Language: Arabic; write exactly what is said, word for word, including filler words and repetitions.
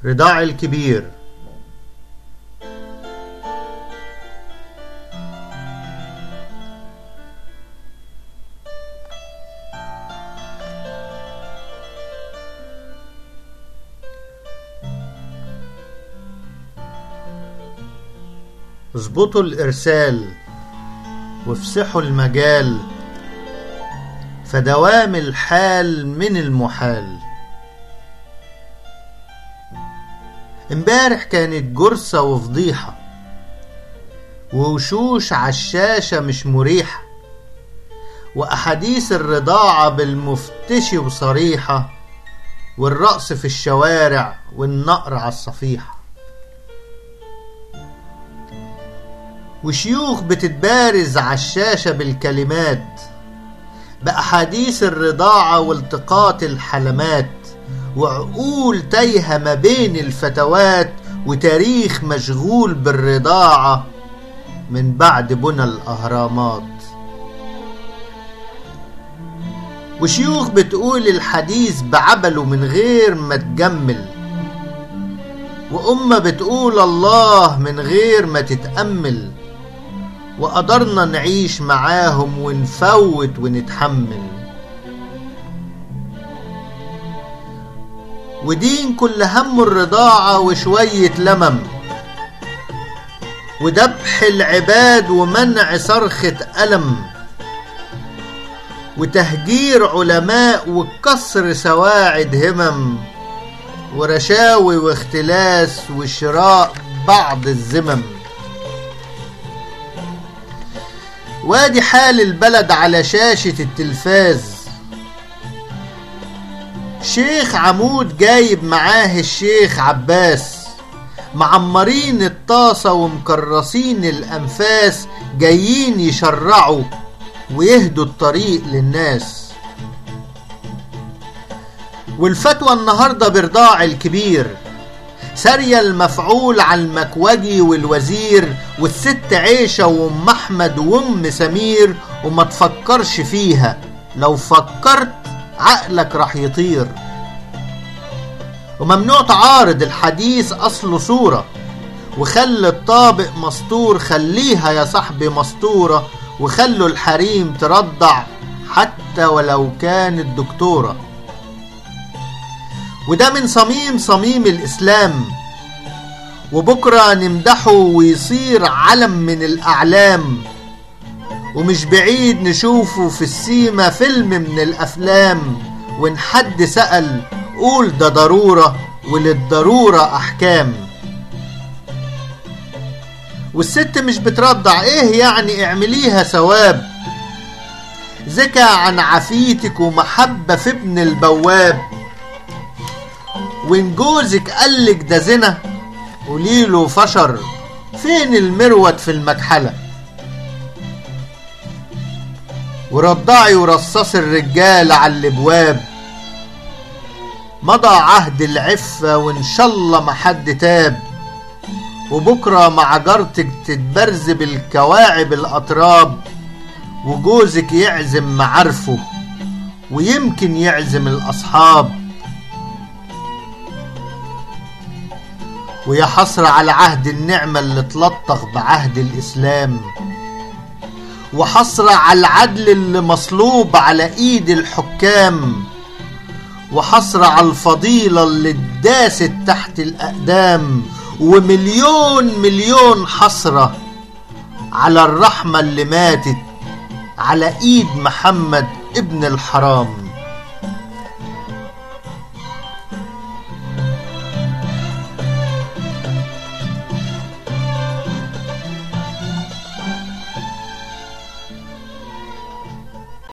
رضاع الكبير. اظبطوا الإرسال وافسحوا المجال، فدوام الحال من المحال. امبارح كانت جرسة وفضيحة، ووشوش عالشاشة مش مريحة، وأحاديث الرضاعة بالمفتشي وصريحة، والرقص في الشوارع والنقر عالصفيحة، وشيوخ بتتبارز عالشاشة بالكلمات بأحاديث الرضاعة والتقاط الحلمات، وعقول تايهة ما بين الفتوات، وتاريخ مشغول بالرضاعة من بعد بنى الأهرامات، وشيوخ بتقول الحديث بعبله من غير ما تجمل، وأمة بتقول الله من غير ما تتأمل، وقدرنا نعيش معاهم ونفوت ونتحمل. ودين كل هم الرضاعة وشوية لمم، وذبح العباد ومنع صرخة ألم، وتهجير علماء وكسر سواعد همم، ورشاوي واختلاس وشراء بعض الزمم. وادي حال البلد على شاشة التلفاز، شيخ عمود جايب معاه الشيخ عباس، معمرين الطاسة ومكرسين الأنفاس، جايين يشرعوا ويهدوا الطريق للناس. والفتوى النهاردة برضاع الكبير، سارية المفعول على المكوجي والوزير، والست عيشة وام احمد وام سمير، وما تفكرش فيها، لو فكرت عقلك راح يطير. وممنوع تعارض الحديث اصله صورة، وخلي الطابق مستور، خليها يا صاحبي مستورة، وخلوا الحريم ترضع حتى ولو كانت دكتورة. وده من صميم صميم الإسلام، وبكرة نمدحه ويصير علم من الأعلام، ومش بعيد نشوفه في السيما فيلم من الأفلام، وإن حد سأل قول ده ضرورة، وللضرورة أحكام. والست مش بترضع، إيه يعني اعمليها ثواب، ذكى عن عفيتك ومحبة في ابن البواب. وإن جوزك قالك ده زنا قوليله فشر، فين المروت في المكحلة. ورضعي ورصصي الرجال على الابواب، مضى عهد العفة وان شاء الله ما حد تاب. وبكرة مع جارتك تتبرز بالكواعب الأطراب، وجوزك يعزم معارفه ويمكن يعزم الأصحاب. ويا حسرة على عهد النعمة اللي تلطخ بعهد الإسلام، وحسرة على العدل اللي مصلوب على ايد الحكام، وحسرة على الفضيلة اللي اتداست تحت الأقدام، ومليون مليون حسرة على الرحمة اللي ماتت على ايد محمد ابن الحرام.